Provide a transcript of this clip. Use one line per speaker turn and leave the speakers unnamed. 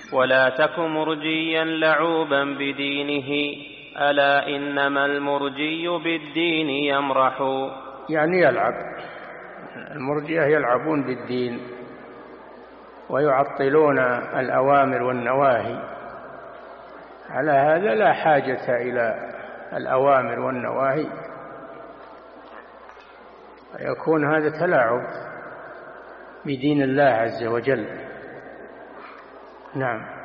ولا تك مرجيا لعوبا بدينه ألا إنما المرجي بالدين يمرح.
يعني يلعب، المرجئة يلعبون بالدين ويعطلون الأوامر والنواهي، على هذا لا حاجة إلى الأوامر والنواهي، يكون هذا تلاعب بدين الله عز وجل. نعم.